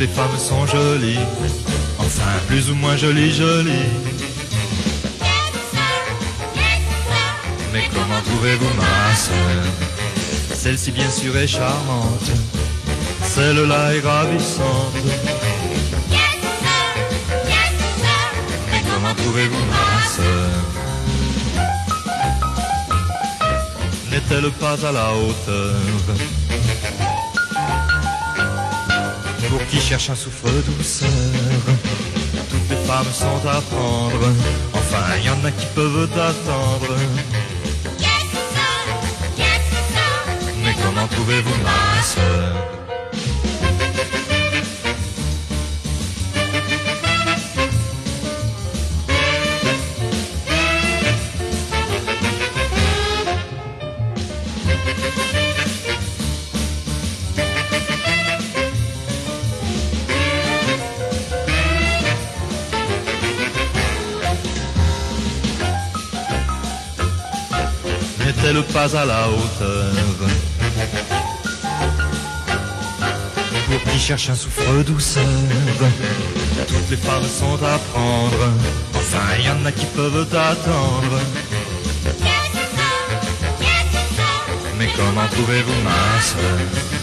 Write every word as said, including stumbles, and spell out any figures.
les femmes sont jolies, enfin plus ou moins jolies, jolies. Mais comment trouvez-vous ma sœur? Celle-ci bien sûr est charmante, celle-là est ravissante. Mais comment trouvez-vous ma sœur? N'est-elle pas à la hauteur? Pour qui cherche un souffle douceur, toutes les femmes sont à prendre, enfin il y en a qui peuvent attendre. Mais comment trouvez-vous ma sœur? N'est-elle pas à la hauteur? Pour qui cherche un souffle douceur, toutes les femmes sont à prendre, enfin il y en a qui peuvent attendre. Mais comment trouvez-vous ma sœur?